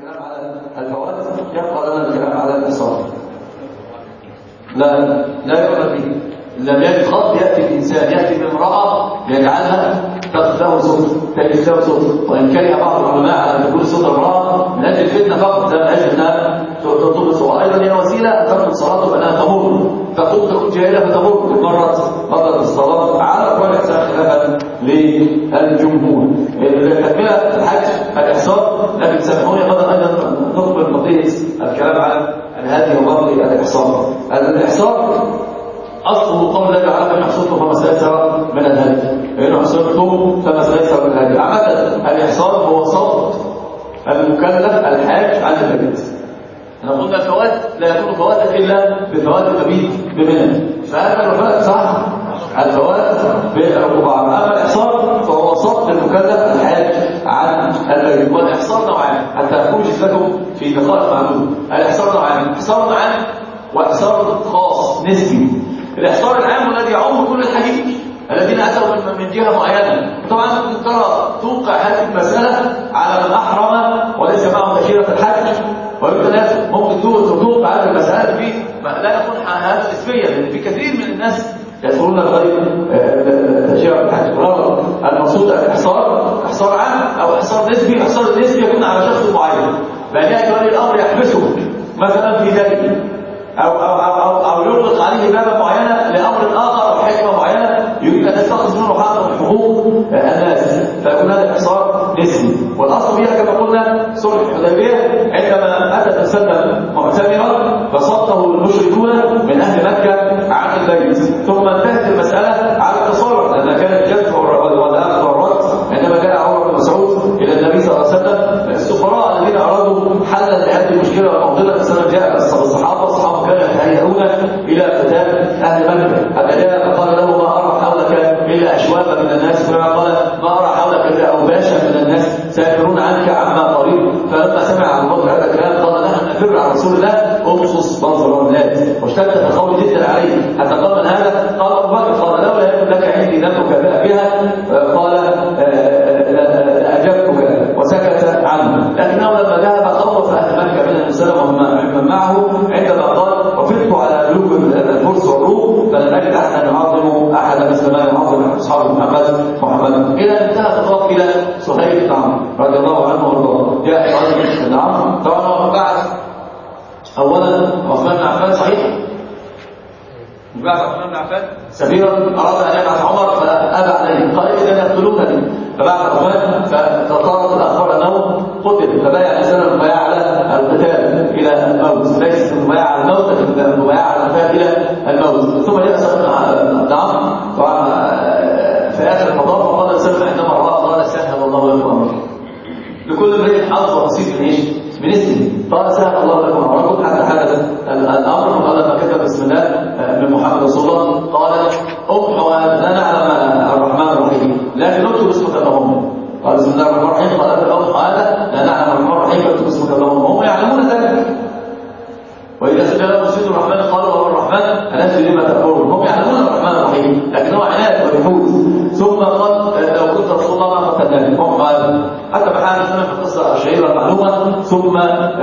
الكلام على الفوائد يبقى لنا الكلام على الاتصال. لا يؤمن به. لم يجد خط يأتي الإنسان يأتي بامرأة يجعلها تأخذ له صوت تجد له صوت، وإن كره بعض العلماء على أن تكون صوت امرأة من أجل الفتنة فقط، لا من أجل أنها تطلب الصلاة. أيضا هي وسيلة أن تكون صلاته بأنها تمر، تكون جاهلة فتمر مرة الصلاة على أقوال الإحسان خلافا للجمهور. تكملة الحج الإحصار، لكن سامحوني أيضا نقبل قضية الكلام عن هذه وباقي الإحصار. الإحصار أصله قول الله تعالى فإن حصرتم فما استيسر من الهدي، فإن حصرتم فما استيسر من الهدي. عامة الإحصار هو صوت المكلف الحاج عن البيت. احنا قلنا الفوات لا يكون فواتا إلا بفوات المبيت بمنى، فهذا الفوات صح الفوات بالرقبة. أما الإحصار فهو صوت المكلف الحاج عن البيت. والإحصار نوعان حتى أوجز لكم في دقائق معلومة. الإحصار نوعان، إحصار عام وإحصار خاص نسبي. الإحصار العام الذي يعم كل الحديث الذين أتوا من جهة معينة. طبعا ممكن ترى توقع هذه المسألة على من أحرم وليس معه تأشيرة الحج، ويمكن ممكن توقع هذه المسألة في لا يكون هذا نسبيا، لأن في كثير من الناس يدخلون بغير تأشيرة الحج. المقصود إحصار عام أو إحصار نسبي. الإحصار النسبي يكون على شخص معين، بأن يأتي ولي الأمر يحبسه مثلا في ذلك أو يغلق عليه بابا معينة لأمر آخر أو حكمة معينة يريد أن يستخلص منه حق من حقوق الناس، فيكون هذا إحصار نسبي. والأصل فيها كما قلنا صلح الحديبية عندما أتت السنة معتمرا فصده المشركون من أهل مكة عن البيت، ثم انتهت المسألة على التصالح لأن كان الجد والأخذ والرد. عندما جاء عمر بن مسعود إلى النبي صلى الله عليه وسلم السفراء الذين أرادوا حلا لهذه المشكلة ومعضلة السنة جاء الصحابة كانوا يتهيئون إلى قتال أهل مكة، حتى جاء فقال له ما أرى حولك إلا أشوابا من الناس، كما قال ما أرى حولك إلا أوباشا من الناس سيفرون عنك عما قريب. فلما سمع أبو بكر هذا الكلام قال نحن نفر عن رسول الله أبصص منظر الناس، واشتد الخوف جدا عليه حتى قال من هذا؟ قال أبو بكر. قال لولا يكن لك عندي لم أكافئ بها قال أجبتك وسكت عنه. لكنه لما ذهب خوف أهل مكة من المسلم ومن معه عندما قال وفدت على ملوك الفرس والروم فلم أجد أحدا يعظم أحدا مثل ما يعظم أصحاب محمد. إلى أن انتهى الخطاب إلى صهيب بن عمرو رضي الله عنه وارضاه. جاء صهيب بن عمرو طبعا بعد أولا عثمان بن عفان صحيح بعد عثمان بن عفان سبيرا أراد أن يبعث عمر فأبى عليه قال إذا يقتلونني. فبعد عثمان فتطارت الأخبار أنه قتل، فبايع الإنسان المبايع على القتال إلى الموت، ليست المبايع على الموت لكن المبايع على القتال إلى الموت. ثم جاء سلم بن عمرو طبعا في آخر المطاف وقال سلم عندما رأى قال سهل الله لكم أمركم. لكل امرئ حظ ونصيب من ايش؟ من اسمه. قال سهل الله لكم امركم حتى حدث الامر. فقال لما كتب بسم الله من محمد رسول الله قال امحوا لا نعلم الرحمن الرحيم لكن اكتب اسمك اللهم. قال بسم الله الرحمن الرحيم قال امحوا هذا لا نعلم الرحمن الرحيم فاكتب اسمك اللهم. هم يعلمون ذلك. واذا سجل مسجد الرحمن قالوا هو الرحمن انزل لما تامرون. هم يعلمون الرحمن الرحيم لكنه عناد وجحود. ثم قال لو كنت رسول الله ما قتلناك. هم قال حتى محمد سمع في القصه الشهيره المعلومه ثم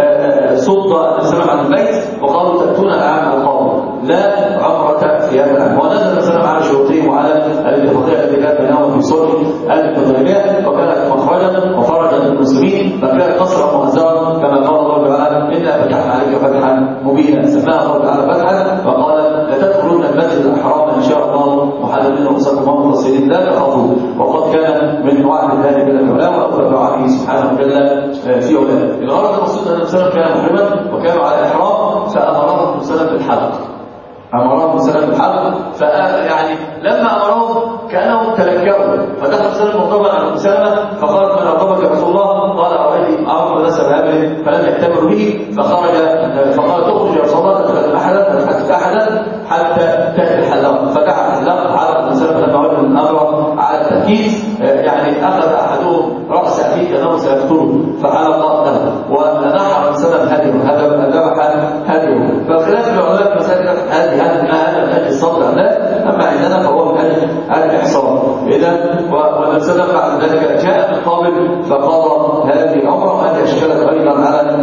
صد السلام عن البيت وقالوا تاتون العام القادم لا عمره في هذا العام. ونزل السلام على شروطهم وعلى الاتفاقيه التي كانت بينهم في صلح الحديبيه وكانت مخرجا وفرجا للمسلمين فكانت نصرا مؤزرا كما قال الله تعالى انا فتحنا عليك فتحا مبينا. سماها الله تعالى فتحا وقال لتدخلون المسجد الحرام ان شاء الله محللين رؤوسكم ومقصرين لا تخافوا. وقد كان من وعد ذلك العلماء واخبر دعائه سبحانه وتعالى في اولاده. الغرض المقصود ان الانسان كان محرما وكانوا على احرام فامرهم الانسان بالحلق. امرهم الانسان بالحلق يعني لما امرهم كانهم تلكأوا فدخل الانسان مرتبا على الاسامه فقال من ارتبك يا رسول الله؟ قال ارايت امر نسب هذه فلم يأتمر به فخرج فقال تخرج يا رسول الله تدخل احدا فتحدث احدا حتى تاتي الحلاق. فدعا الحلاق على الانسان لما وجد الامر على التركيز يعني اخذ احدهم راس اخيه كانه سيقتله فحلق له ونحر الانسان هديه هذا ذبح هديه. فخلاف العلماء مساله هذه هذا من اجل الصبر لا اما عندنا فهو من اجل الاحصار. اذا والنبي بعد ذلك جاء بالقابل فقضى هذه العمره وهذه اشكلت ايضا على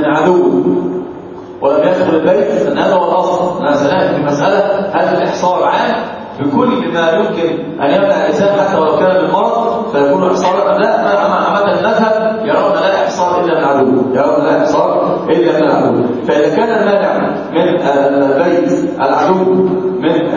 عدو ولم يدخل البيت، فإن هذا هو الأصل. أنا سنأتي في مسألة هل الإحصار عام بكل ما يمكن أن يمنع الإنسان حتى ولو كان بالمرض فيكون إحصارا أم لا؟ عامة المذهب يرون لا إحصار إلا من عدو، يرون لا إحصار إلا من العدو. فإذا كان المانع من البيت العدو من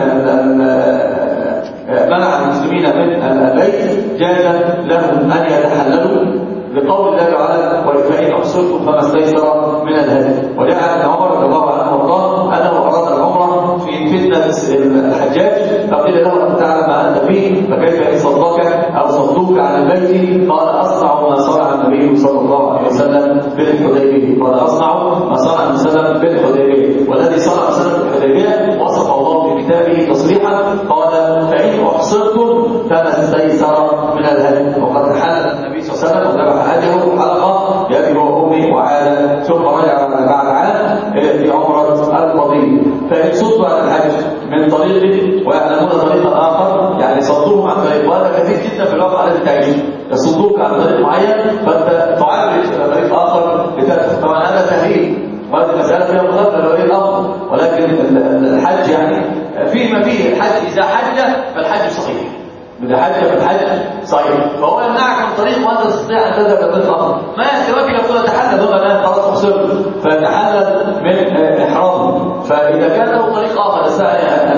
منع المسلمين من البيت جاز لهم أن يتحللوا بقول الله تعالى فإن أحصرتم فما استيسر من الهدي. وجاء عن عمر رضي الله عنه وارضاه أنه أراد العمرة في فتنة الحجاج فقيل له أن تعلم ما أنت فيه فكيف إن صدقك أو صدوك عن البيت؟ قال أصنع ما صنع النبي صلى الله عليه وسلم بالحديبية. قال أصنع ما صنع النبي صلى الله عليه وسلم بالحديبية. والذي صنع سنة الحديبية وصف الله في كتابه تصريحا قال فإن أحصرتم فما استيسر من الهدي. وقد تحلل النبي صلى الله عليه وسلم وذبح هديه حلقة بأبي وأمي وعاد ثم رجع بعد عام في عمرة القضية. فإن صدوا عن الحج من طريق ويعلمون طريقا آخر يعني صدوهم عن طريق، وهذا كثير جدا في الواقع الذي تعيش يصدوك عن طريق معين فأنت تعرج إلى طريق آخر لتدخل. طبعا هذا تهريب وهذه مسألة فيها مخالفة لولي الأمر، ولكن الحج يعني فيه ما فيه. الحج إذا حج فالحج صحيح، إذا حج فالحج صحيح، فهو يمنعك من طريق وأنت تستطيع أن تذهب لطريق آخر. ما يحتمل يقول تحلل هو الآن خلاص خسرت فيتحلل من إحرامه. فإذا كان له طريق آخر أن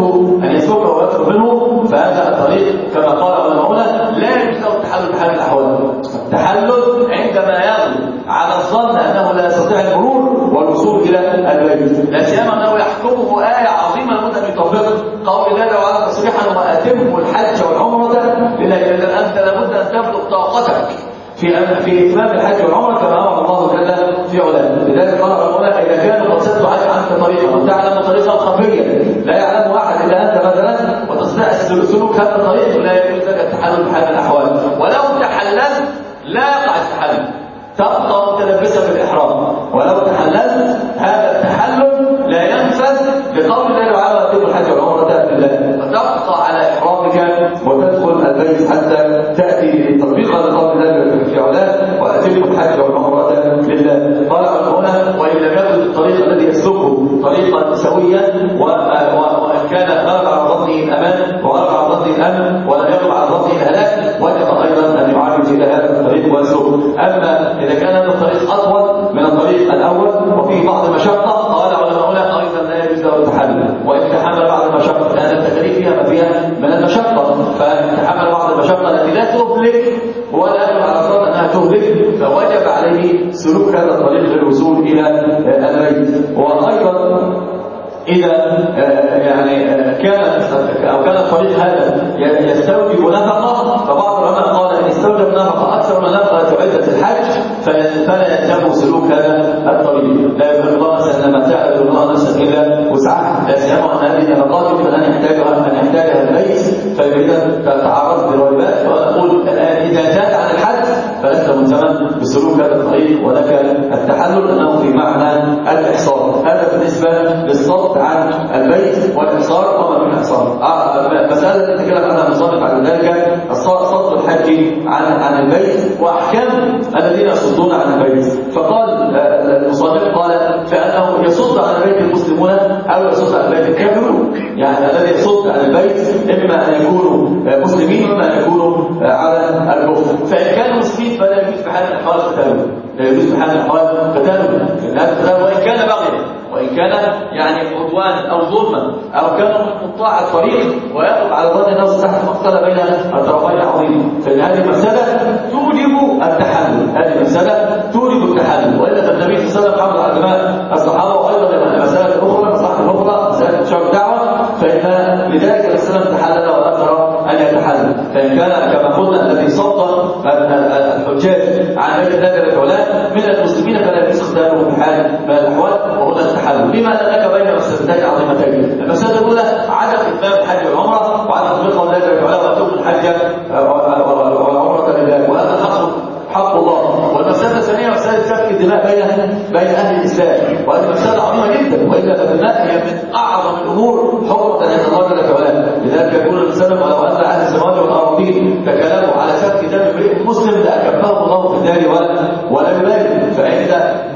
يسلكه ويدخل منه فهذا الطريق كما قال علماؤنا لا يجوز له التحلل بحال الأحوال. التحلل عندما يغلب على الظن أنه لا يستطيع المرور والوصول إلى البيت، لا سيما أنه يحكمه آية عظيمة لابد أن يطبقها قول الله تعالى تصريحا وأتموا الحج والعمرة لله. إذا أنت لابد أن تبلغ طاقتك في إتمام الحج والعمرة كما أمر الله جل في علاه. لذلك قال ربنا إذا كان قد سدت عنك طريقا وتعلم طريقا خفيا لا يعلم أحد إلا أنت مثلا وتستطيع سلوك هذا الطريق لا يجوز لك التحلل بحال الأحوال. ولو تحللت لا يقع التحلل، تبقى متلبسا بالإحرام. ولو تحللت هذا التحلل لا ينفذ لقول الله تعالى وأتموا الحج والعمرة لله، فتبقى على إحرامك وتدخل البيت حتى تأتي تطبيقا لقول الله في علاه وأتموا الحج والعمرة لله. قال هنا وإن لم يكن الطريق الذي يسلكه طريقا سويا وإن كان غلب على ظنه الأمان وغلب على ظنه الأمن ولم يغلب على ظنه الهلاك وجب أيضا أن يعالج إلى هذا الطريق ويسلكه. أما إذا كان هذا الطريق أطول من الطريق الأول وفيه بعض المشقة قال علماؤنا أيضا لا يجوز له التحلل. وإن تحمل بعض المشقة لأن التكاليف فيها ما فيها من المشقة، فإن تحمل بعض المشقة التي لا تهلك ولا يجب على الظن أنها تهلك فوجب عليه سلوك هذا الطريق للوصول إلى البيت. وأيضا إذا يعني كان الطريق هذا يستوجب نفقة فبعض العلماء قال إن استوجب نفقة أكثر من نفقة عدة الحج فلا يلزم سلوك هذا الطريق. لا يقول الله مثلا لما تعرف الله نفسا إلا وسعها، لا سيما أن هذه النفقات يمكن أن يحتاجها البيت. فإذا تعرضت للواجبات ونقول الآن إذا زاد عن الحج فلست ملزما بسلوك هذا الطريق ولك التحلل أنه في معنى الإحصار. هذا بالنسبة للصد عن البيت والإحصار وما من إحصار. مسألة نتكلم عنها المصنف بعد ذلك صد الحج عن البيت وأحكام الذين يصدون عن البيت. فقال المصنف قال فأنه يصد عن البيت المسلمون أو يصد عن البيت الكافرون. يعني الذي يصد عن البيت إما أن يكونوا مسلمين وإما أن يكونوا على الكفر. فإن كانوا مسلمين فلا يجوز في حال الأحوال قتالهم، لا يجوز في حال الأحوال قتالهم وإن كان بغيا وإن كان يعني عدوانا أو ظلما أو كان من قطاع الطريق ويقف على ظن الناس تحت مقتل بين الطرفين عظيم. فإن هذه مسألة توجب التحلل، هذه مسألة توجب التحلل. وإلا فالنبي صلى الله عليه وسلم حافظ على دماء الصحابة. وأيضا المسألة الأخرى مسألة انتشار الدعوة فإن لذلك الإسلام تحلل وأثر أن يتحلل. فإن كان كما قلنا الذي صد الحجاج عن بيت الله العلا من المسلمين فلا يجوز اختياره في حال من الأحوال وهنا التحلل. بما أنك بين مسألتين عظيمتين، المسألة الأولى عدم إتمام الحج والعمرة وعدم تطبيق قول الله تعالى وأتموا الحج والعمرة لله وهذا حق الله. والمسألة الثانية مسألة سفك الدماء بين أهل الإسلام وهذه مسألة عظيمة جدا. وإلا فالدماء هي من أعظم الأمور حرمة عند الله جل وعلا. لذلك يقول الإنسان ولو أن أهل السماوات والأرضين تكلموا على سفك دم امرئ مسلم لأكبهم الله في الدار ولا يبالي. فإذا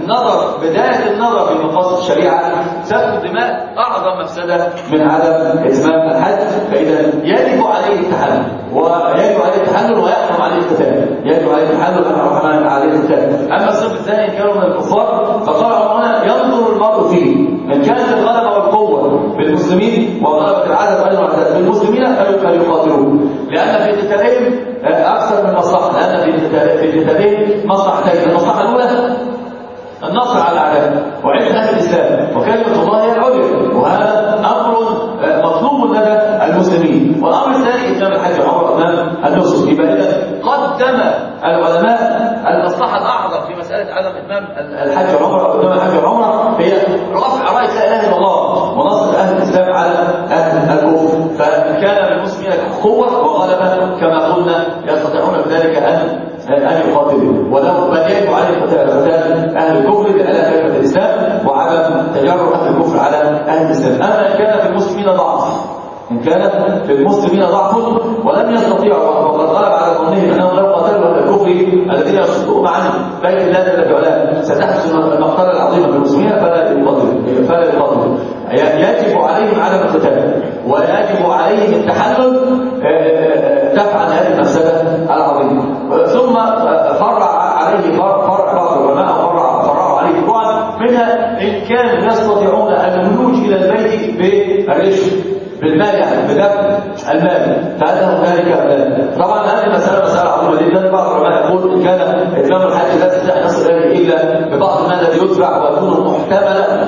النظر، بداية النظر في مقاصد الشريعة سفك الدماء أعظم مفسدة من عدم إتمام الحج. فإذا يجب عليه التحلل، ويجب عليه التحلل ويحرم عليه القتال، يجب عليه التحلل ويحرم عليه القتال. أما الصنف الثاني إن كانوا من الكفار فقال هنا ينظر المرء فيه، إن كانت الغلبة والقوة بالمسلمين وغلبة العدد أيضا بالمسلمين فليقاتلون، لأن في قتالهم أكثر من مصلحة، لأن في قتالهم مصلحتين. المصلحة الأولى النصر على الأعداء وعز أهل الإسلام وكلمة الله هي العليا، وهذا أمر مطلوب لدى المسلمين. والأمر الثاني إتمام الحج والعمرة وإتمام النسك. يبقى إذا قدم العلماء المصلحة الأعظم في مسألة عدم إتمام الحج والعمرة أو إتمام الحج والعمرة هي رفع راية لا إله إلا الله ونصر أهل الإسلام على أهل الكفر. فكان للمسلمين قوة وغلبة كما قلنا يستطيعون بذلك أن يقاتلوا، ولو بل يجب عليه قتال أهل الكفر بإعلاء كلمة الإسلام وعدم تجرؤ أهل الكفر على أهل الإسلام. أما إن كان في المسلمين ضعف، إن كان في المسلمين ضعف ولم يستطيعوا وقد غلب على ظنهم أنهم لو قتلوا أهل الكفر الذين يصدون عن بيت الله جل وعلا ستحدث المقتلة العظيمة في المسلمين فلا يقاتلوا. يجب عليهم عدم القتال ويجب عليهم التحلل دفعا هذه المفسدة العظيمة. ثم فرع عليه بعض العلماء فرعوا عليه فروعا منها إن كانوا يستطيعون الولوج إلى البيت بالرشد بالمال، يعني بدفع المال، فهذا ذلك طبعا هذه مسألة عظيمة جدا. بعض العلماء يقول إن كان إتمام الحج لا تستطيع نصل إليه إلا ببعض المال الذي يدفع ويكون محتملا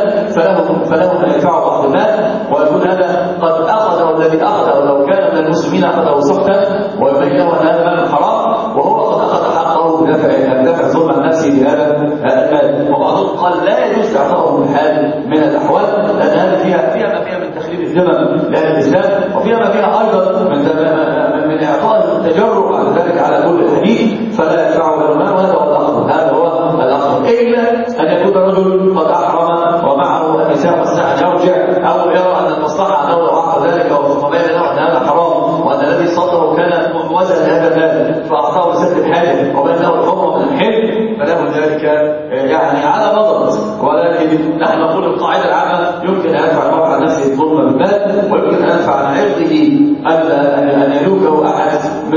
فله أن يدفع بعض المال، ويكون هذا قد أخذه الذي أخذه لو كان من المسلمين أخذه سخطا ويبين له أن هذا مال حرام وهو قد أخذ حقه بدفع ظلم عن نفسه بهذا المال. وبعضهم قال لا يجوز إعطائه من حال من الأحوال، لأن هذا فيها ما فيها من تخريب الذمم لأهل الإسلام، وفيها ما فيها أيضا من إعطاء التجرؤ على ذلك على كل الحديث، فلا يدفعه إلى المال. وهذا هو الأخطر، هذا هو الأخطر، إلا أن يكون رجل قد أحرم ومعه النساء وسعى أن يرجع أو يرى أن المصلحة أنه لو أعطى ذلك وبين له أن هذا حرام وأن الذي صدره كان موزن لهذا المال فأعطاه لسد الحاجة وبين له الحرمة من الحل فله ذلك يعني على مضض. ولكن نحن نقول القاعدة العامة يمكن أن يدفع المرء عن نفسه الظلم بالمال، ويمكن أن يدفع عن عرضه أن يلوكه أحد من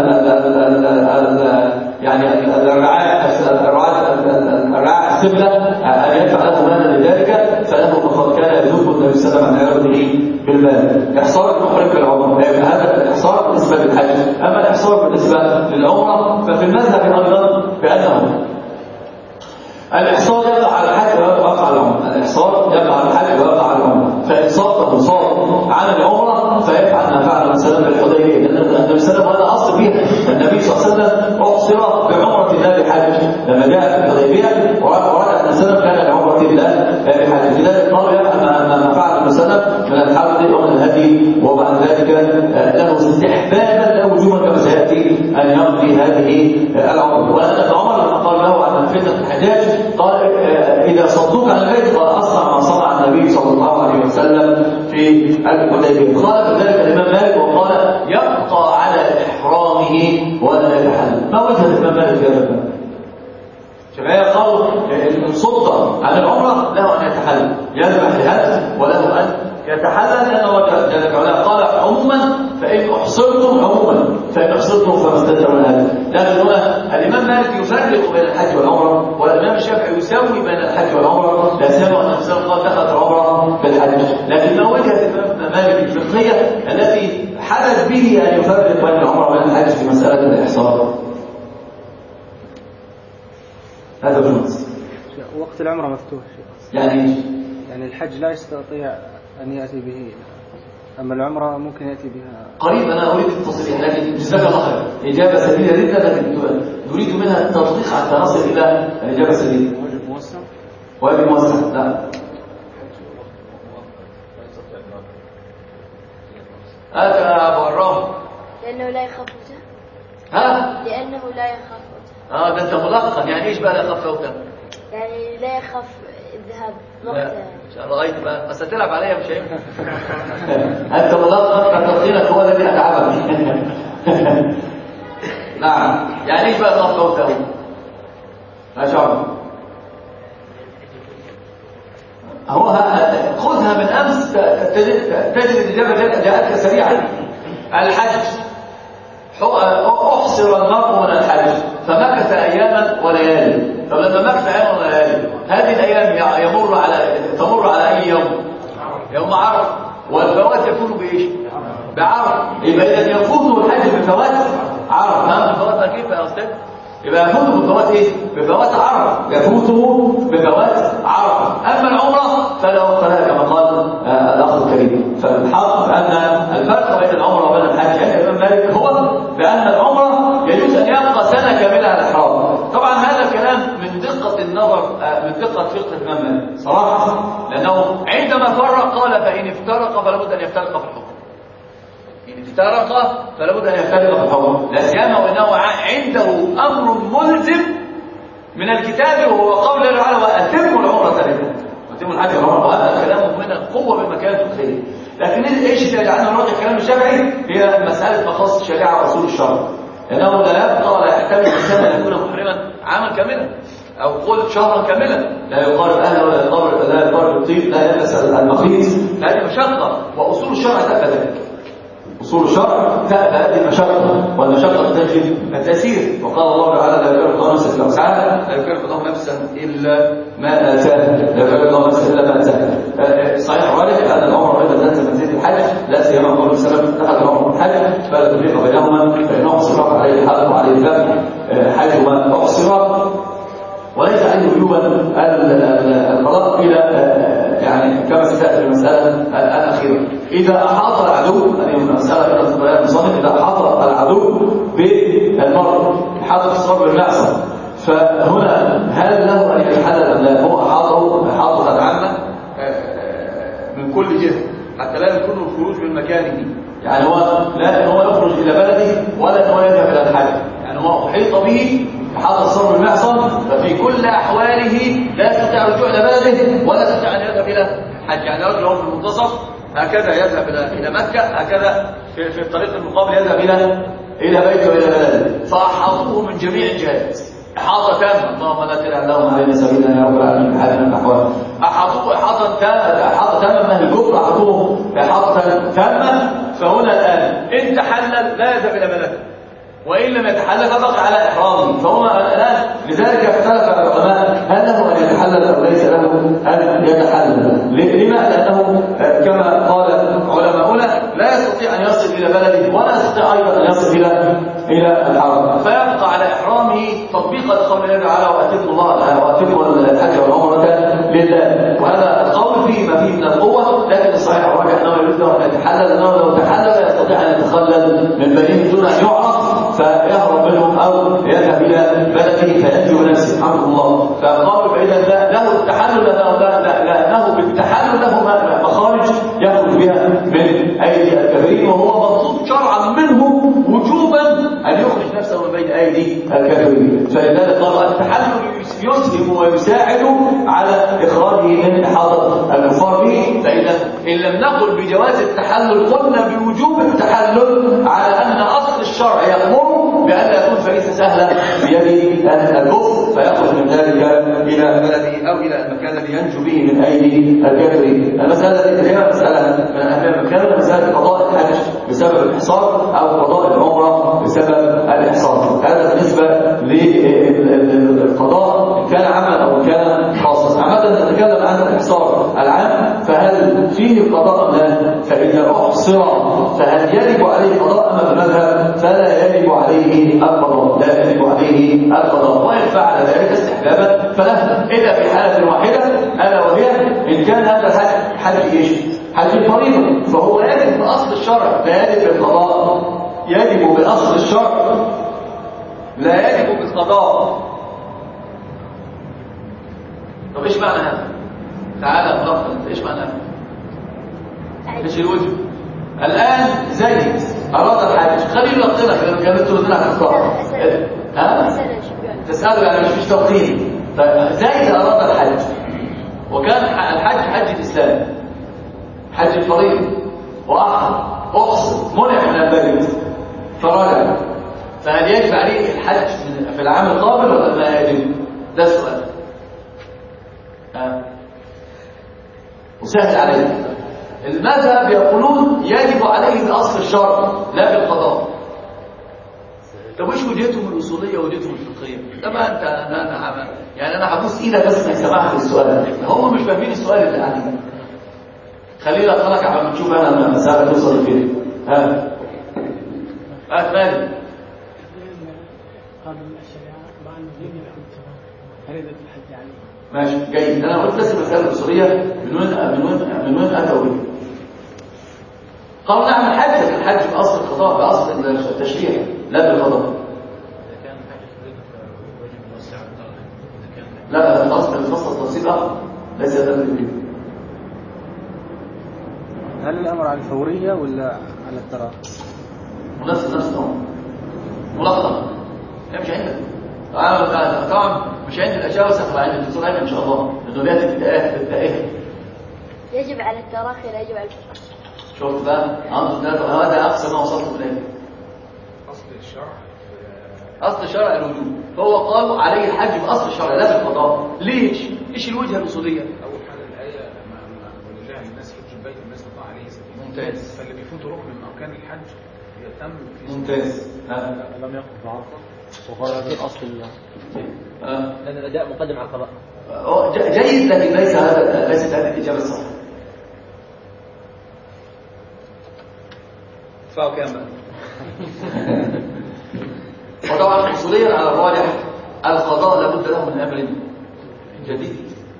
يعني الرعاة السبلة أن يدفع له مالا لذلك، فله فقد كان يذوب النبي صلى الله عليه وسلم عن عرضه بالمال. إحصار المحرم بالعمرة، هذا الإحصار بالنسبة للحج. أما الإحصار بالنسبة للعمرة ففي المذهب أيضا بأنه الإحصار يقع على الحج ويقع على العمرة، الإحصار يقع على الحج ويقع على العمرة، فإن صرفه صار عن العمرة فيفعل ما فعل النبي صلى الله عليه وسلم بالحديبية، لأن النبي صلى الله عليه وسلم هذا أصل فيها. النبي صلى الله عليه وسلم أحصر بعمرة الله بحج لما جاء في الحديبية، ورجع النبي صلى الله عليه وسلم كان بعمرة الله بحج. لذلك قالوا يفعل ما فعل النبي صلى الله عليه وسلم من الحج ومن الهدي، وبعد ذلك له استحبابا لا وجوبا كما سيأتي أن يقضي هذه العمرة. وأن عمر لما قال له عن فتنة الحجاج قال إذا صدوك عن البيت قال أصنع ما صنع النبي صلى الله عليه وسلم في الحديبية. قال ذلك الإمام مالك وقال يبقى على إحرامه ولا يتحلل. ما وجه الإمام مالك في هذا الباب؟ شفاية قالوا إن صد عن العمرة له أن يتحلل، يذبح لهذا وله أن يتحلل، لأنه وجه ذلك قال عموما فإن أحصرتم عموما فإن أحصرتم فما استدعوا هذا. لكن هنا الإمام مالك يفرق بين الحج والعمرة، والإمام الشافعي يساوي بين الحج والعمرة، لا سيما أن الإنسان قال دخلت العمرة بالحج. لكن ما وجهة الإمام مالك الفقهية التي حدث به أن يفرق بين العمرة وبين الحج في مسألة الإحصار؟ هذا بالنص. وقت العمرة مفتوح يعني الحج لا يستطيع أن يأتي به، أما العمرة ممكن يأتي بها قريب. أنا أريد التصريح، لكن جزاك الله خير، إجابة سديدة جدا، لكن نريد منها التدقيق حتى نصل إلى الإجابة السديدة. واجب موسع؟ واجب موسع، لا. هذا يا أبو الرام لأنه لا يخاف موته. لأنه لا يخاف موته. ده أنت ملقن، يعني إيش بقى لا يخاف موته؟ يعني لا يخاف الذهاب وقتها. رأيت بقى، بس هتلعب عليا مش هينفع. أنت ملقن، فتلقينك هو الذي أتعبك. نعم، يعني إيش بقى يخاف موته؟ ما شاء الله. هو خذها من أمس تجد الإجابة جاءتك سريعا. الحج أحصر المرء من الحج فمكث أياما وليالي. طب لما مكث أياما وليالي هذه الأيام تمر على أي يوم؟ يوم عرفة. والفوات يكون بإيش؟ بعرفة. يبقى إذا يفوت الحج بفوات عرفة. نعم بفوات كيف يا أستاذ؟ يبقى يفوته بفوات إيه؟ بفوات عرفة. يفوته بفوات عرفة. أما العمرة فلا وقت لها كما قال الأخ الكريم. فالحق أن الفرق بين العمرة وبين الحج عند الإمام مالك هو بأن العمرة يجوز أن يبقى سنة كاملة على الإحرام. طبعا هذا الكلام من دقة النظر، من دقة فقه الإمام مالك صراحة، لأنه عندما فرق قال فإن افترق فلا بد أن يفترق في الحكم. إن افترق فلا بد أن يفترق في الحكم، لا سيما وأنه عنده أمر ملزم من الكتاب وهو قول الله تعالى وأتموا العمرة لكم وأتموا الحج والعمرة. وهذا كلام من القوة بالمكان الفقهي. لكن ايش اللي يجعلنا نراجع الكلام الشافعي؟ هي مسألة مخاص الشريعة وأصول الشرع. لأنه لا يبقى ولا يحتمل الإنسان أن يكون محرما عاما كاملا أو قل شهرا كاملا، لا يقارب أهله ولا يقارب الطيب، لا يلبس المخيط. هذه مشقة وأصول الشرع تأبى ذلك. أصول الشرع تأبى هذه المشقة، والمشقة تجد التأثير. وقال الله تعالى لا يكلف الله نفسا إلا وسعها، لا يكلف الله نفسا إلا ما آتاها، لا يكلف الله نفسا إلا ما آتاها. صحيح الراجح أن العمر أيضا لازم من زيت الحج، لا سيما قول السلام دخل العمر والحج فلا تفريق بينهما، فإنه أحصر عليه الحلق وعليه الذبح حيثما أحصر، وليس عليه وجوبا القضاء إلى يعني كما ستأتي في المسألة الأخيرة. إذا أحاط العدو، هذه المسألة إلى الخبراء المصنف، إذا أحاط العدو بالمرء حاط الصبر بالمعصم، فهنا هل له أن يتحلل أم لا؟ هو أحاطه عامة من كل جهة حتى لا يكون الخروج من مكانه، يعني لا هو يخرج إلى بلده ولا هو يذهب إلى الحج، يعني هو أحيط به حاط الصبر بالمعصم، ففي كل أحواله لا يستطيع الرجوع إلى بلده ولا يستطيع أن يذهب إلى حج. يعني رجل هو في المنتصف هكذا يذهب إلى مكة، هكذا في الطريق المقابل يذهب إلى بيته وإلى بلده، فأحاطوه من جميع الجهات إحاطة تامة. اللهم لا تدع لهم علينا سبيلا يا رب العالمين في حال من الأحوال. أحاطوه إحاطة تامة من الكفر، أحاطوه إحاطة تامة. فهنا الآن إن تحلل لا يذهب إلى بلده، وإن لم يتحلل فبقى على إحرامه. فهو الآن لذلك اختلف العلماء هل له أن يتحلل أو ليس له أن يتحلل. لما؟ لأنه كما قال علماؤنا لا يستطيع أن يصل إلى بلده ولا يستطيع أيضا أن يصل إلى الحرم، فيبقى على إحرامه تطبيقا لقول الله تعالى وأتموا الحج والعمرة لله. وهذا القول فيه ما فيه من القوة، لكن الصحيح الراجح أنه يريد أن يتحلل، أنه لو تحلل لا يستطيع أن يتخلل من بنيه دون أن يعرف فيهرب منهم أو يذهب إلى بلده فينجو بنفسه الحمد لله. فقالوا فإذا له التحلل لأنه بالتحلل له مخارج يخرج بها من أيدي الكافرين، وهو مطلوب شرعا منه وجوبا أن يخرج نفسه من بين أيدي الكافرين. فلذلك قالوا التحلل يسهم ويساعد على إخراجه من إحاطة الكفار به. فإذا إن لم نقل بجواز التحلل قلنا بوجوب التحلل على أن أصل الشرع يأمر بأن لا يكون فريسة سهلة بيد الكفر فيخرج من ذلك إلى بلده أو إلى المكان الذي ينجو به من أيدي الكافرين. المسألة التي هي مسألة من أهم المكان، مسألة قضاء الحج بسبب الإحصار أو قضاء العمرة بسبب الإحصار. هذا بالنسبة للقضاء إن كان عاما أو إن كان خاصا. عامة نتكلم عن الإحصار العام، فهل فيه قضاء أم لا؟ فإذا أحصر فهل يجب عليه قضاء أم المذهب فلا يجب عليه القضاء، لا يجب عليه القضاء، وإن فعل ذلك استحبابا فله، إلا في حالة واحدة ألا وهي إن كان هذا الحج حج إيش؟ حج فريضة، فهو يجب بأصل الشرع لا يجب بالقضاء، يجب بأصل الشرع لا يجب بالقضاء. طب إيش معنى هذا؟ تعالى نلخص إيش معنى هذا؟ إيش الوجه؟ الآن زيد أراد الحج، خليه يلقنك لما كانت تردنا على الصلاة. تسأله يعني مش توقيت. فزيد أراد الحج وكان الحج حج الإسلام، حج الفريضة، وأحصر منع من البيت فرجع، فهل يجب عليه الحج في العام القابل ولا لا يجب؟ ده السؤال. وسهل عليه. المذهب يقولون يجب عليه بأصل الشرع لا بالقضاء. طب وش وجهتهم الأصولية ووجهتهم الفقهية؟ طبعا انت انا هبوس ايدك بس انك سمعت السؤال. هم مش فاهمين السؤال اللي يعني. خلينا اقرأك عشان نشوف انا المسألة توصل لفين. ها مالي ماشي جيد. انا قلت بس المسألة الأصولية من وين اتوا به. قالوا نعم الحج بأصل القضاء بأصل التشريع لا بالقضاء. لا الفصل التفصيل ليس ذلك به. هل الأمر على الفورية ولا على التراخي؟ نفس الأمر ملخص. مش عندك طبعا مش عندي الأشياء وسهل عندي الدكتور أيمن إن شاء الله لأنه الدقائق يجب على التراخي لا يجب على الفقه. شفت بقى هذا أقصى ما وصلت إليه. أصل الشرع الوجوب فهو قالوا عليه الحج بأصل الشرع لا بالقضاء. ليش؟ إيش الوجهة الأصولية؟ أول حاجة الآية ولله الناس حج البيت والناس استطاع عليه سبيلا. ممتاز. فاللي بيفوت ركن من أركان الحج يتم في ممتاز. لم يقف بعرفة وقال هذا الأصل لأن الأداء مقدم على القضاء. جيد لكن ليست هذه الإجابة الصحيحة. فاو كام بقى؟ وطبعا اصوليا على الراجح القضاء لابد له من امر جديد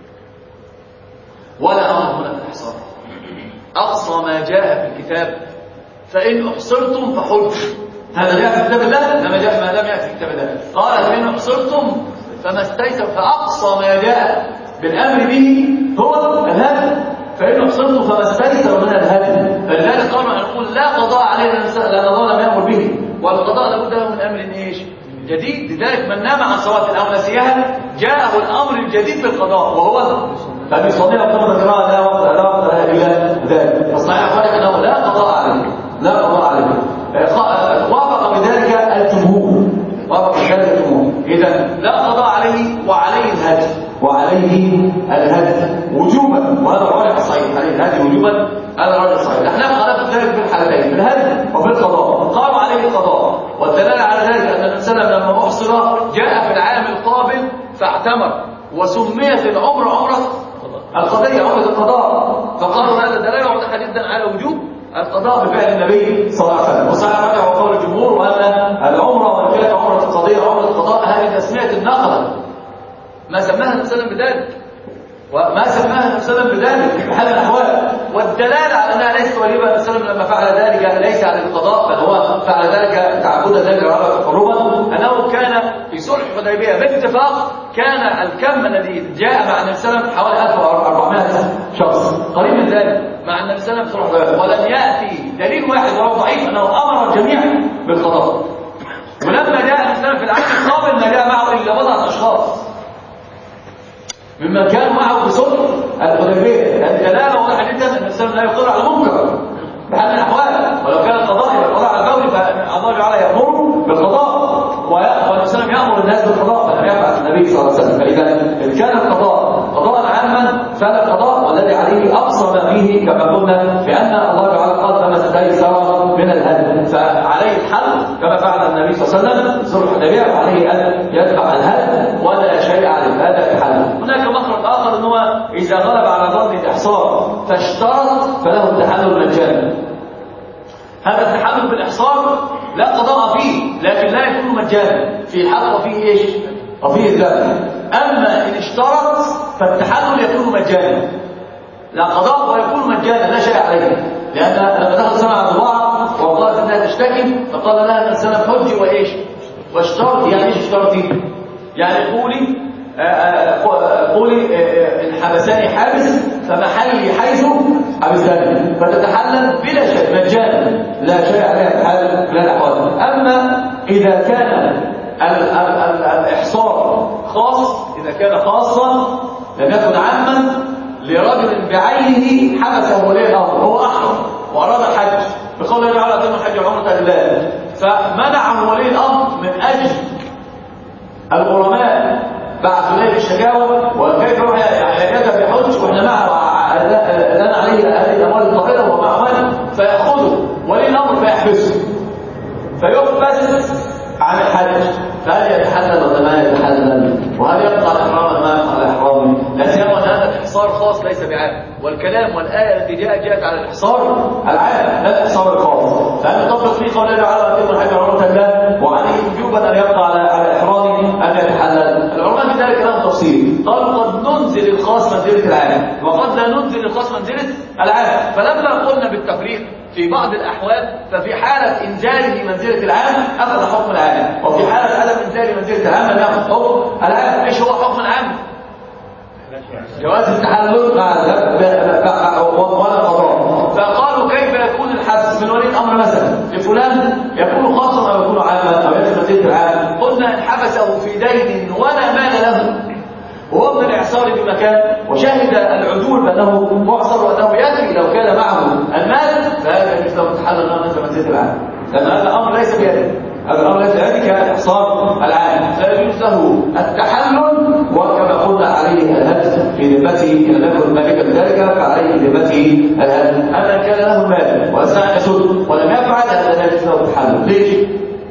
ولا امر هنا في الاحصار. اقصى ما جاء في الكتاب فان احصرتم فحجوا. هذا جاء في كتاب الله لما جاء ما لم ياتي في كتاب الله. قال فان احصرتم فما استيسر. فاقصى ما جاء بالامر به هو الهدي. فان احصرتم فما استيسر من الهدي. فلذلك قالوا نقول لا قضاء علينا لان الله لم يامر به والقضاء لابد له من امر ايش جديد. لذلك من نام عن صلاه او نسيها جاءه الامر الجديد بالقضاء وهو فبيصليها قبل ذكرها لا وقت لها الا ذلك. فالصحيح قال انه لا قضاء عليه لا قضاء عليه. وافق بذلك الجمهور اذا لا قضاء عليه وعليه الهدي وجوبا. وهذا الراجح الصحيح عليه الهدي وجوبا. هذا الراجح الصحيح. الاحناف خالفوا ذلك في الحالتين في الهدي وفي القضاء. قالوا عليه القضاء والدلاله على ذلك ان النبي صلى الله عليه وسلم لما احصر جاء في العام القابل فاعتمر وسميت العمره عمره القضيه عمره القضاء. فقالوا هذا دلاله واضحه جدا على وجوب القضاء بفعل النبي صلى الله عليه وسلم. وصحيح الراجح وقول الجمهور وان العمره وان كانت عمره القضيه عمره القضاء هذه تسميه النقله ما سماها النبي صلى الله عليه وسلم بذلك وما سماها النبي صلى الله عليه وسلم بذلك في حال الاحوال. والدلاله على انها ليست واجبه النبي صلى الله عليه وسلم لما فعل ذلك ليس على القضاء بل هو فعل ذلك تعبدا ذلك تقربا. انه كان في صلح الحديبيه باتفاق كان الكم الذي جاء مع النبي صلى الله عليه وسلم حوالي 1400 شخص قريب من ذلك مع النبي صلى الله عليه وسلم في صلح الحديبيه ولم ياتي دليل واحد وهو ضعيف انه امر الجميع بالقضاء. ولما جاء النبي صلى الله عليه وسلم في العام القابل ما جاء معه الا بضعه اشخاص ممن كانوا معه بصلح الحديبيه. الدلاله واضحه جدا ان الانسان لا يقر على منكر بحال من الاحوال. ولو كان القضاء يقضى على البول فالله تعالى يامر بالقضاء والانسان يامر الناس بالقضاء فلم يفعل النبي صلى الله عليه وسلم. فاذا ان كان القضاء قضاء عاما فلا قضاء والذي عليه اقصى ما فيه كما قلنا بان الله تعالى قال فما استيسر من الهدي فعليه الحل كما فعل النبي صلى الله عليه وسلم صلح الحديبيه وعليه ان يدفع الهدي ولا شيء عليه. هذا الحل. هناك مخرج اخر ان هو اذا غلب على ظن الاحصار فاشترط فله التحلل مجانا. هذا التحلل بالاحصار لا قضاء فيه لكن لا يكون مجانا في حق وفيه ايش وفيه الذبح. اما ان اشترط فالتحلل يكون مجانا لا قضاء ويكون مجانا لا شيء عليه. لان لما دخل سمع عبد الله وقالت انها تشتكي فقال لها النبي صلى الله عليه وسلم حجي وايش واشترط. يعني ايش اشترطي؟ يعني قولي إن حبسني حابس فمحلي حيث حبسني فتتحلل بلا شيء مجانا لا شيء عليها في حال من الأحوال. أما إذا كان الإحصار خاص إذا كان خاصا لم يكن عاما لرجل بعينه حبسه ولي الأمر هو أحرم وأراد الحج بقول الله تعالى أتم الحج وعمرة لله فمنعه ولي الأمر من أجل الغرماء بعثوا ليه الشكاوى وكيف يذهب بحج واحنا معه إحصار خاص ليس بعام، والكلام والآية التي جاءت على الإحصار العام لا الإحصار الخاص، فأن تطلق فيه قول الله تعالى أتم الحج عمرة الله وعليه وجوبا أن يبقى على إحرامه أن يتحلل. العلماء في ذلك لهم تفصيل، قالوا قد ننزل الخاص منزلة العام وقد لا ننزل الخاص منزلة العام، فلما قلنا بالتفريق في بعض الأحوال ففي حالة إنزاله منزلة العام أخذ حكم العام، وفي حالة عدم إنزاله منزلة العام لم يأخذ حكم العام. إيش هو حكم العام؟ جواز التحلل ولا قضاء. فقالوا كيف يكون الحبس من ولي الأمر مثلا لفلان يكون خاصا أو يكون عاما أو يأخذ منزلة العام؟ قلنا إن حبسه في دين ولا مال له وهو من الإعصار بمكان وشاهد العدول بأنه معصر وأنه يدري لو كان معه المال فهذا يجوز له التحلل أنه نزل منزلة العام، لأن هذا الأمر ليس بيده، هذا الأمر ليس بيده كإعصار العام، فيجوز له التحلل وكما قلنا عليه الهدف في ذمته إن لم يكن مالكا بذلك فعليه ذمته الهدف. أما كان له المال وأسعى يسد ولم يفعل هذا لا يجوز له التحلل. ليش؟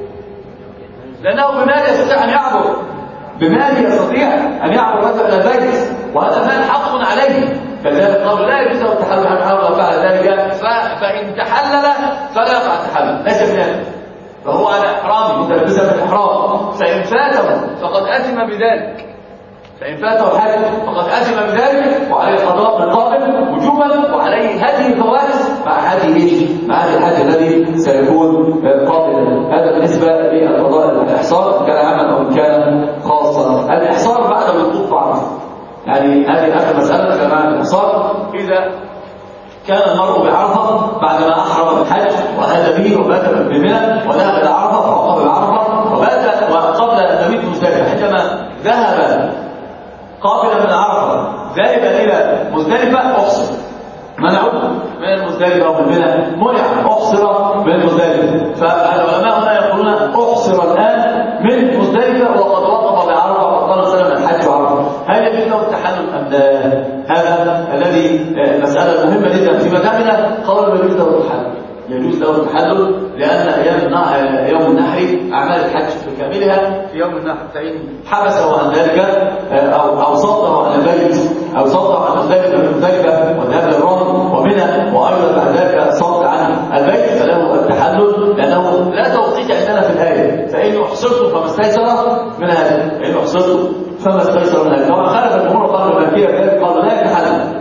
لأنه بمال يستطيع أن يعبر، بمال يستطيع أن يعبر مثلا إلى البيت وهذا مال حق عليه، كذلك قالوا لا يجوز له التحلل عن حرم وفعل ذلك فإن تحلل فلا يقع التحلل ليس بمال، فهو على إحرامه متلبسا بالإحرام، فإن فاته فقد أثم بذلك، فإن فاته الحج فقد أثم بذلك وعليه القضاء بالقابل وجوبا وعليه هدي الفوائد مع هدي مع هدي الحج الذي سيكون قابلا. هذا بالنسبة للقضاء الإحصار كان عاما أو كان خاصا. الإحصار بعد الوقوف بعرفة، يعني هذه آخر مسألة كمان الإحصار إذا كان المرء بعرفة بعدما أحرم بالحج وهذا به وبات بمنى وذهب إلى عرفة فوقف بعرفة وبات وقبل أن يبيت مزدلفة، عندما ذهب قابلا من عرفة ذهب إلى مزدلفة أحصر، منعوا من المزدلفة ومن منى منع أحصر من المزدلفة، فالعلماء هنا يقولون أحصر الآن من مزدلفة وقد وقف بعرفة وقال سلم الحج وعرفة. هل يجوز له التحلل أم لا؟ هذا الذي مسألة مهمة جدا في مذهبنا، قالوا يجوز له التحلل، يجوز له التحلل لأن يوم النحر أعمال الحج بكاملها في يوم النحر، فإن حبسه عن ذلك أو صده عن البيت أو صده عن مزدلفة وذهاب للرمل ومنى وأيضا بعد ذلك صد عن البيت فله التحلل، لأنه لا توقيت عندنا في الآية، فإن أحصرت فما استيسر من هذا، فإن أحصرت فما استيسر من هذا. كما خالف الجمهور قالوا المالكية كذلك قالوا لا يتحلل،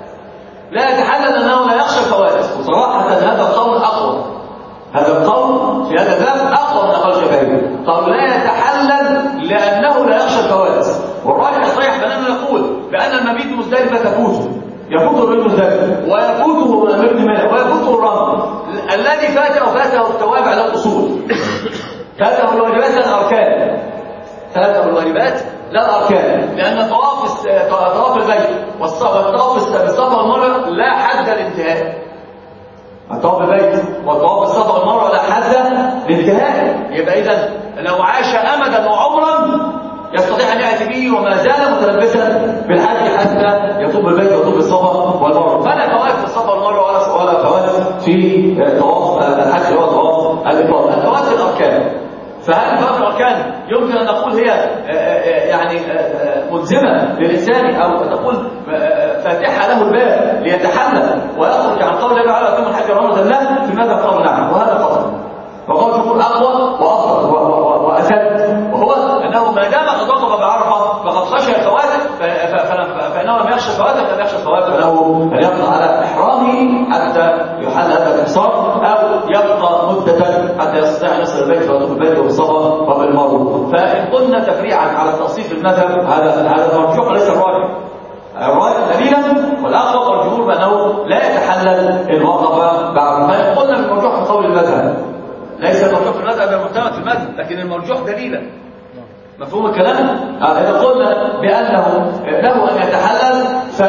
لا يتحلل أنه لا يخشى الفوائد، وصراحة هذا القول أقوى، هذا القول في هذا الباب أقوى من أقل شبابه، قالوا لا يتحلل لأنه لا يخشى الفوائد، والراجح الصحيح بأننا نقول بأن المبيت مزدلفة تفوته، يفوته المبيت مزدلفة ويفوته المبيت منى ويفوته الرمل، الذي فاته التوابع للأصول، فاته الواجبات لا الأركان، فاته الواجبات لا الأركان، لأن طواف البيت والطواف بالصفا والمروة لا حد الانتهاء، الطواف البيت والطواف بالصفا والمروة لا حد الانتهاء، يبقى إذا لو عاش أمدا وعمرا يستطيع أن يأتي به وما زال متلبسا بالحج حتى يطوف البيت ويطوف بالصفا والمروة، فلا فوائد في الصفا والمروة ولا فوائد في طواف الحج ولا طواف الإفاضة، الفوائد في الأركان. فهل فوائد الأركان يمكن أن نقول هي يعني ملزمة للإنسان أو تقول فاتحة له الباب ليتحلل ويخرج عن قول الله تعالى أتم الحج عمرة الله في المذهب قالوا نعم، وهذا خطأ، وقال الجمهور أقوى وأفضل وأشد، وهو أنه ما دام قد وقف بعرفة فقد خشي الفواتح فإنه لم يخشى الفواتح لم يخشى الفواتح، فإنه يبقى على إحرامه حتى يحل هذا الإحصار أو يبقى مدة حتى يستطيع أن يصل البيت ويطوف البيت وبالصفا وبالمروة. فإن قلنا تفريعا على التفصيل في المذهب هذا مرجوح وليس الراجح، الراجح دليلا والأقوى والجمهور بأنه لا يتحلل إن وقف بعرفة. فإن قلنا بالمرجوح في قول المذهب ليس المرجوح في المذهب المعتمد في المذهب، لكن المرجوح دليلا، مفهوم الكلام؟ إذا قلنا بأنه له أن يتحلل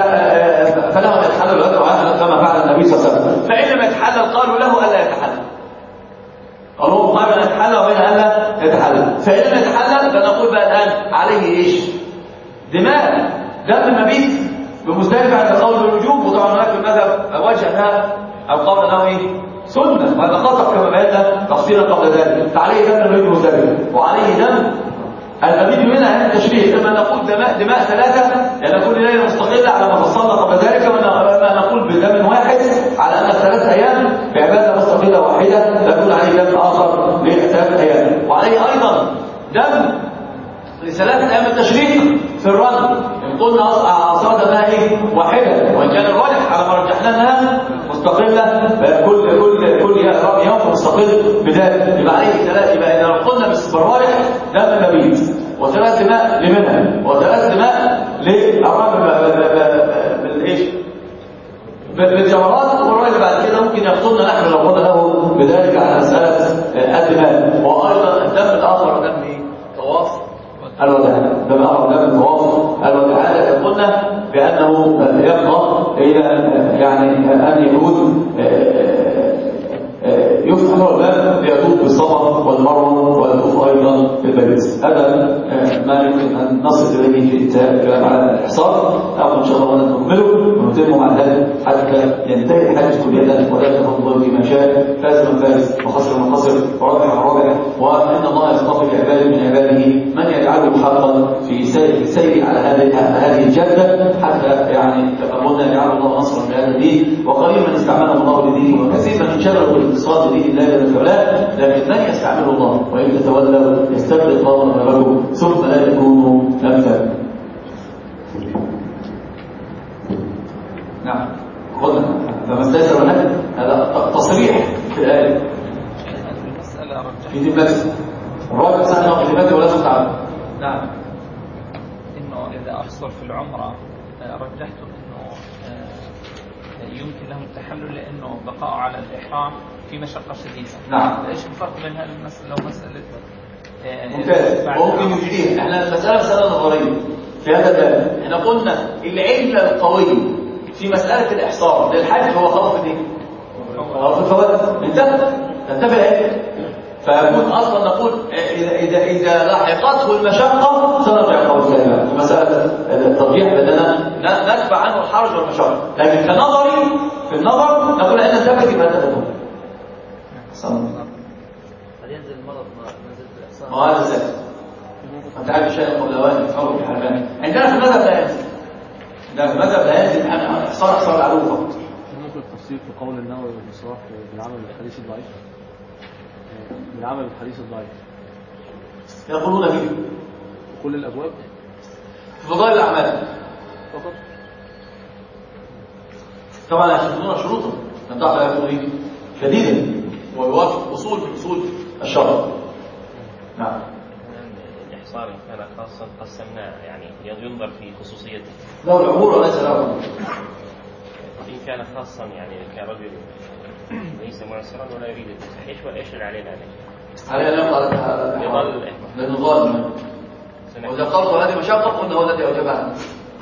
فله أن يتحلل كما فعل النبي صلى الله عليه وسلم، فإن لم يتحلل قالوا له ألا يتحلل، قالوا قال أن يتحلل وبين ألا يتحلل، فإن لم يتحلل فنقول بقى الآن عليه إيش؟ دماء دم المبيت بمزدلفة عند قول الوجوب، وطبعا هناك في المذهب وجه أنها أو قول أنه إيه؟ سنة، وهذا خطأ كما بينا تفصيلا قبل ذلك، فعليه دم المبيت بمزدلفة وعليه دم المبيت منها عند التشريع، إما نقول دماء ثلاثة يعني كل ليلة مستقلة على ما فصلنا قبل ذلك، وإما نقول بدم واحد على أن 3 أيام بعبادة مستقلة واحدة لا يكون عليه دم آخر ل3 أيام، وعليه أيضا دم ل3 أيام التشريق في الرد. إن قلنا أصلا دمها إيه؟ واحدة، وإن كان الراجح على ما رجحنا أنها مستقلة، كل يوم مستقل بذلك، يبقى عليه 3. يبقى إذا قلنا بالراجح دم مبيت و3 دماء لمنها و3 دماء بالايش؟ بالجمرات، والراجل بعد كده ممكن يقتلنا نحن لو قلنا له بذلك على مسألة الدماء. وأيضا الدم الآخر دم إيه؟ طواف الوداع، دم آخر دم طواف الوداع. هذا قلنا بأنه يبقى إلى يعني أن يكون يفتح له الباب ليطوف بالصفا والمروه ويطوف ايضا بالبيت. هذا ما يمكن ان نصل اليه في انتهاء الكلام على الاحصار، او ان شاء الله نكمله ونتم مع ذلك حتى ينتهي الحج كليا، ولا يتفضل الله فيما شاء، فاز من فاز وخسر من خسر ورابح من رابح. وان الله يصطفي لعباده من عباده من يجعله حقا في سير على هذه الجده، حتى يعني كما قلنا يجعل الله نصرا لهذا الدين. وقليلا استعمله الله لدينه، وكثيرا من انشغلوا بالاقتصاد لدين الله جل وعلا، لكن من يستعمله الله وان تتولوا يستبدل قوما غيركم ثم لا يكونوا امثالكم. نعم، خذنا فما استيسر لك، هذا تصريح في الايه في ذمته. الراجل سهل في ذمته ولا تتعب. نعم، انه اذا احصر في العمره رجحت انه يمكن لهم التحلل لانه بقاء على الاحرام في مشقه شديده. نعم، ايش الفرق بين هذه المساله لو مساله ممتاز، ممكن يجريها. احنا المساله مساله نظريه في هذا الباب. احنا قلنا العله القويه في مساله الاحصار للحج هو خوف ايه؟ خوف الفوات. تنتفي العله، فيكون اصلا نقول اذا لاحقته المشقه سنرجع قول سليمان في مساله الترجيح بدنا ندفع عنه الحرج والمشقه. لكن كنظري في النظر نقول ان انتفت بهذا الامر. قد ينزل المرض منزل الاحصان. ما هذا زاد. انت عارف شيء قبل اوان يتحرك في حرمان. عندنا في المذهب لا ينزل. ده في المذهب لا ينزل انا احصار العلو فقط. ممكن التفصيل في قول النووي والمصراف بالعمل الحديث الضعيف. بالعمل الحديث الضعيف. يقولون به كل الابواب في فضائل الاعمال فقط. طبعا يشترطون شروطا ان تعطى يكون شديدا ويوافق اصول في اصول الشرع. نعم، الإحصار إن كان خاصا قسمناه، يعني ينظر في خصوصيته. له العبور وليس له. إن كان خاصا يعني كرجل ليس معسرا ولا يريد التسحيح، وإيش اللي علينا علينا يظل لنظام. وإذا قالوا هذه مشقة قلنا هو الذي أوجبها،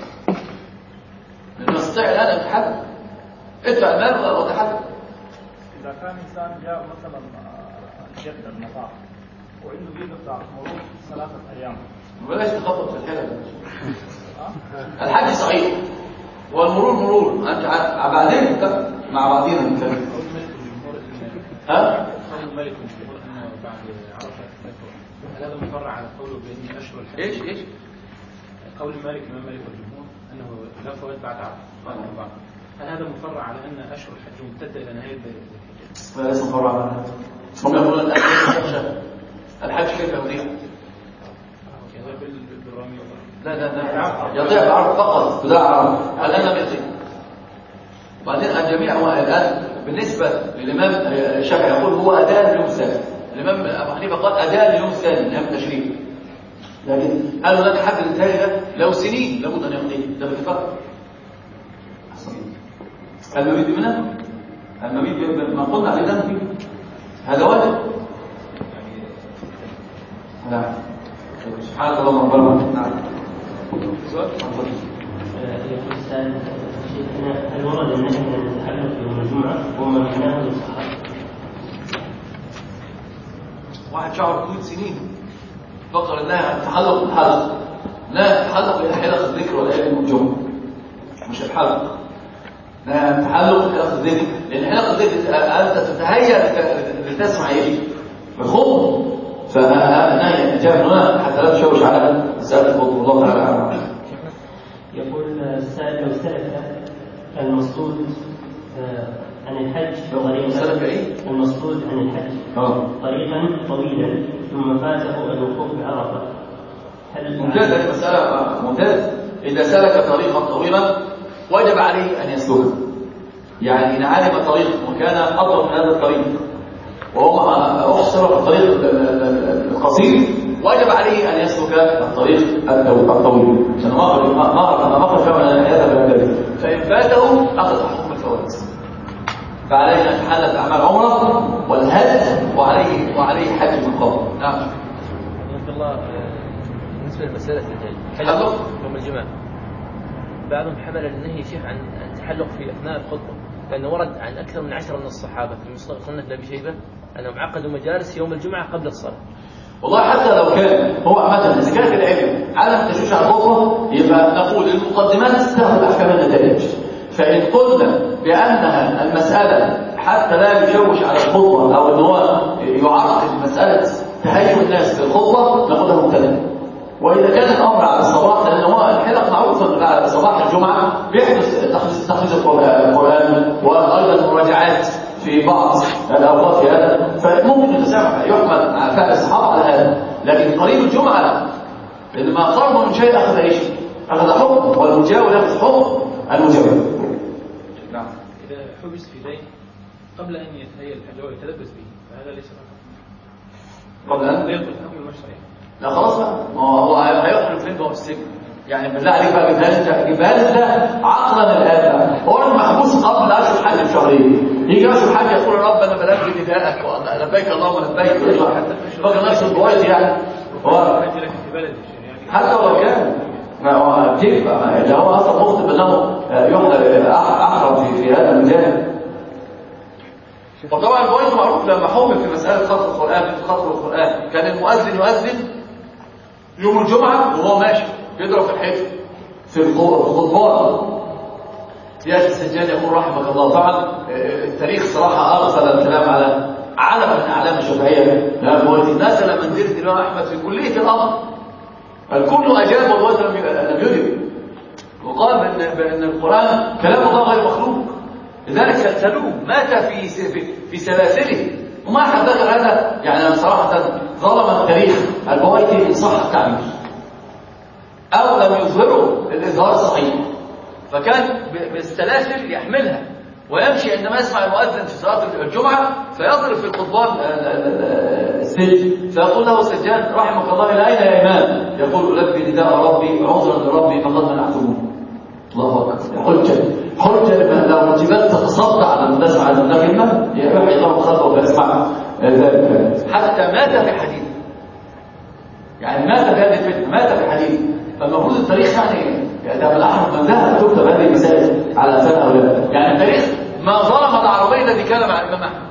لأنه نستطيع الآن أن نتحدث. ادفع المال وتحدث. إذا كان إنسان جاء مثلا جدة المطار وعنده فيزا بتاع مرور 3 أيام، بلاش تخبط في الحلم. الحج صحيح والمرور مرور. أنت بعدين مع بعضينا نتكلم. ها؟ قول الملك الجمهور أنه بعد عرفة هل هذا مفرع على قوله بأن أشهر الحج؟ إيش؟ قول المالك الإمام مالك الجمهور أنه لا فوات بعد عرفة. هل هذا مفرع على أن أشهر الحج ممتدة إلى نهاية الحج؟ لا، ليس مفرع على هذا. هم يقولون الحج كيف يضيع؟ لا يضيع بعرف فقط، لا عرف. الآن لم يضيع. وبعدين الجميع هو الآن بالنسبة للإمام الشافعي يقول هو أداء ليوم الثاني. الإمام أبو حنيفة قال أداء ليوم الثاني من أيام التشريق. لكن هل هناك حد للتالي له سنين لابد أن يقضيه، ده باتفاق. المبيت منه، المبيت ما قلنا عليه ده هذا واجب. نعم، سبحانك اللهم وبحمدك. نعم، سؤال يقول السائل شيخنا هل ورد النهي من التحلق يوم الجمعة وما معناه الصحابة؟ واحد شعر طويل سنين فكر انها التحلق بالحلق، لا التحلق الى حلق الذكر والايام يوم الجمعة، مش الحلق. لا التحلق بحلق الذكر، لان حلق الذكر انت تتهيأ لتسمع ايه؟ الخطبة. فهذا جاء من هنا حتى لا تشوش على مسألة الخطبة. الله تعالى أعلم. يقول السائل لو سلك المصدود عن الحج المصدود عن الحج طريقا طويلا ثم فاته الوقوف بعرفة، هل ممتاز؟ هذه مسألة ممتاز. إذا سلك طريقا طويلا وجب عليه أن يسلكه، يعني إن علم طريق وكان أطول من هذا الطريق وهو أحصر في الطريق القصير وجب عليه أن يسلك الطريق الطويل، عشان ما قد فعل هذا بهذا. فإن فاته أخذ حكم الفوات، فعليه أن يتحلل أعمال عمره والهدي وعليه حج من قبل. نعم. الله بالنسبة لمسألة الحلق يوم الجمعة، بعضهم حمل النهي شيخ عن التحلق في أثناء الخطبة، لأنه ورد عن أكثر من 10 من الصحابة في مصنف أبي شيبة أنهم عقدوا مجالس يوم الجمعة قبل الصلاة. والله حتى لو كان هو عامة إذا كانت العلم عدم تشويش على الخطبة يبقى نقول المقدمات تاخذ أحكام النتائج. فإن قلنا بأنها المسألة حتى لا يشوش على الخطبة أو أن هو يعرض مسألة تهيئ الناس للخطبة نقولها مبتدأ. وإذا كان الأمر على الصباح، لأن هو الحلق معروف على صباح الجمعة بيحدث تخصيص القرآن وأيضا مراجعات في بعض الأوقات في هذا، فممكن التسامح يحمل على فعل الصحابة على هذا. لكن قريب الجمعة لا، لأن ما قرب من شيء أخذ إيش؟ أخذ حكم، والمجاور يأخذ حكم المجاور. نعم. إذا حبس في دين قبل أن يتهيأ الحج ويتلبس به فهذا ليس قبل أن يأخذ حكم المشرع. لا خلاص بقى، هو هيخرج فين هو في السجن؟ يعني بالله عليك بقى جبهان انت عقلا الان هو محبوس قبل اشهر الحج بشهرين، يجي اشهر الحج يقول يا رب انا بلغت نداءك لبيك اللهم لبيك ويطلع فاكر نفسه البويض يعني هو حتى ولو كان ما هو كيف بقى اللي هو اصلا مخطئ انه احرم في هذا المجال. وطبعا البويض معروف لما حمل في مساله خطف القران كان المؤذن يؤذن يوم الجمعه وهو ماشي يضرب في الحيط في الخطبان ياتي السجاد يقول رحمك الله. طبعا التاريخ صراحه اغفل الكلام على علم من اعلام الشافعيه نزل منزله الامام احمد في كليه الامر، الكل اجاب والوزن لم يجب، وقال بان القران كلام الله غير مخلوق، لذلك سلوه مات في سلاسله وما حد ذكر هذا. يعني صراحه ظلم التاريخ البويتي ان صح التعبير أو لم يظهره الإظهار الصحيح، فكان بالسلاسل يحملها ويمشي عندما يسمع المؤذن في صلاة الجمعة فيضرب في القضبان السجن فيقول له السجان رحمك الله إلى أين يا إمام؟ يقول ألبي نداء ربي عذرا لربي فقد منعتموه. الله أكبر. حجة لو الجبال تتصدع على تسمع الكلمة يروح يضرب خطوة ويسمع ذلك حتى مات في حديد، يعني مات في هذه الفتنة، مات في حديد. فالمفروض التاريخ يعني ده بالاحرف من ذهب تكتب هذه المسائل على امثال هؤلاء. يعني التاريخ ما ظلم العربي الذي كان مع الامام احمد،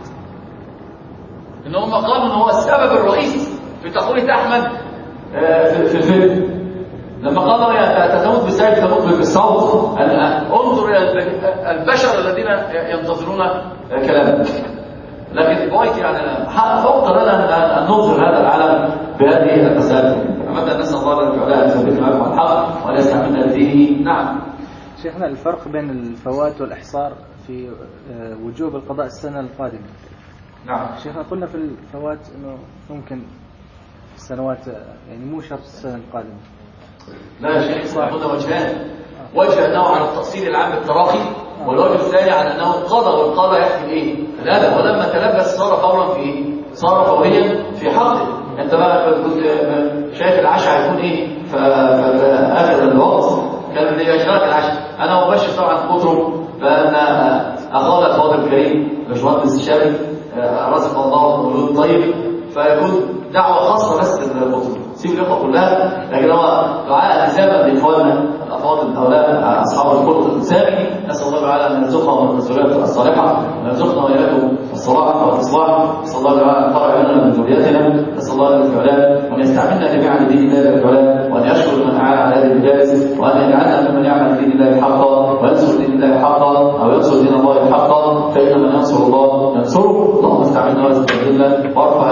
ان هم قالوا ان هو السبب الرئيسي في تقويه احمد في الفيلم لما قالوا يا تموت بالسيف تموت بالصوت. انظر الى البشر الذين ينتظرون كلامك. لكن البويت يعني فوق لنا ان نظهر هذا العالم بهذه المسائل. أمدى نسأل الله أن يجعلها أن يثبت معكم الحق وأن يستعملنا لدينه. نعم. شيخنا الفرق بين الفوات والإحصار في وجوب القضاء السنة القادمة. نعم. شيخنا قلنا في الفوات إنه ممكن السنوات يعني مو شرط السنة القادمة. لا يا شيخ قلنا وجهان، وجه أنه على التفصيل العام بالتراخي، والوجه الثاني على أنه قضى والقضى يحمل إيه؟ الأدب، ولما تلبس صار فورا في إيه؟ صار فوريا في حقه. انت بقى كنت شايف العشاء هيكون ايه في اخر الوقت كان بدي اشارك العشاء. انا مبشر طبعا بكتب بان اخونا الفاضل الكريم باشمهندس الشامي رزق الله مولود طيب فيكون دعوه خاصه بس للكتب سيب الاخوه كلها، لكن هو دعاء التزاما لاخواننا الافاضل هؤلاء اصحاب الخلق الانساني. نسال الله تعالى ان يرزقهم المسؤوليه الصالحه ويرزقنا واياكم الصلاح والاصلاح. نسال الله تعالى ان يقرع لنا من ذريتنا، نسال الله الفعلان وان يستعملنا جميعا لدين الله الفعلان، وان يشكر من اعان على هذه المجالس، وان يجعلنا ممن يعمل بدين الله حقا وينصر دين الله حقا او ينصر دين الله حقا، فان من ينصر الله ينصره. اللهم استعملنا واستعملنا وارفع